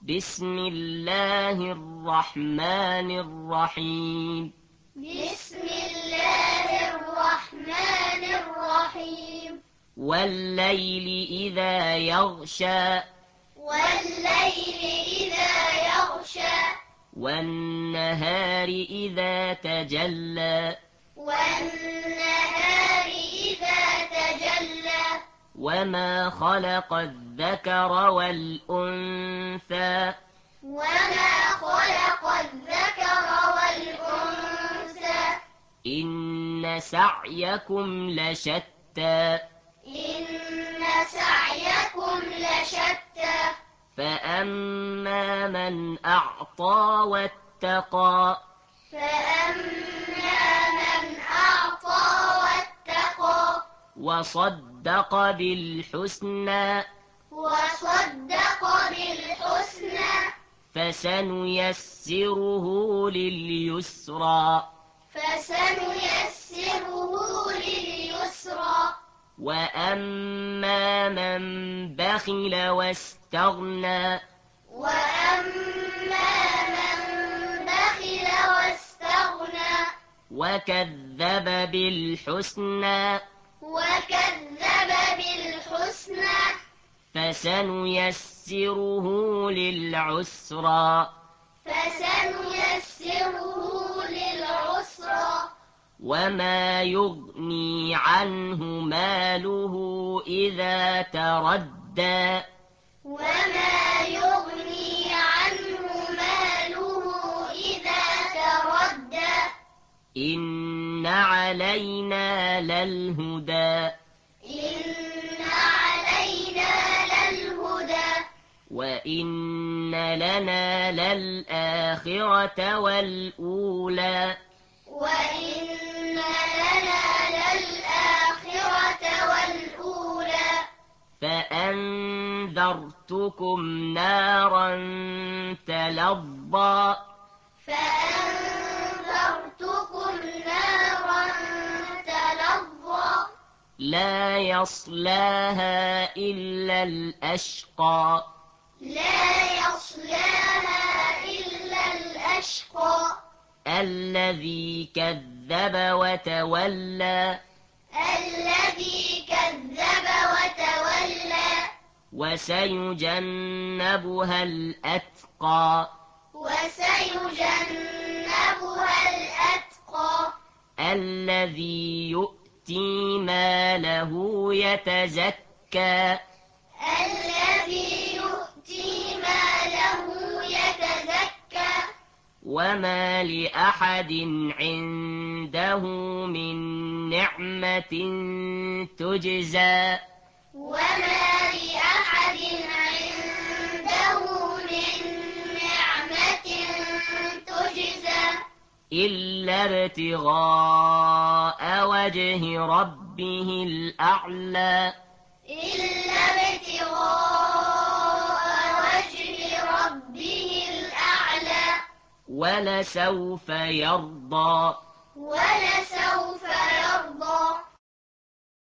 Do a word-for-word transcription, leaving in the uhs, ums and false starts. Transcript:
بسم الله الرحمن الرحيم بسم الله الرحمن الرحيم والليل إذا يغشى والليل إذا يغشى والنهار إذا تجلى والنهار إذا تجلى وما خلق الذكر والأنثى وما خلق الذكر والأنثى إن سعيكم لشتى إن سعيكم لشتى فأما من أعطى واتقى فأما من أعطى واتقى وصدق بالحسنى وصدق بالحسنى فسنيسره لليسرى فسنيسره لليسرى وأما من بخل واستغنى وأما من بخل واستغنى وكذب بالحسنى وكذب بالحسنى فسنيسره للعسرى فسنيسره للعسرى وما يغني عنه ماله إذا تردى وما يغني عنه ماله إذا تردى إن علينا للهدى إن علينا للهدى وإن لنا للآخرة والأولى وإن لنا للآخرة والأولى فأنذرتكم نارا تلظى فأنذرتكم نارا تلظى لا يصلاها إلا الأشقى لا يصلاها إلا الأشقى الذي كذب وتولى الذي كذب وتولى وسيجنبها الأتقى وسيجنبها الأتقى الذي يؤتي ماله يتزكى الذي يؤتي ماله يتزكى وما لأحد عنده من نعمة تجزى وما لأحد عنده من نعمة تجزى إلا ابتغاء وجه ربه الأعلى إلا ابتغاء وجه ربه الأعلى ولسوف يرضى ولسوف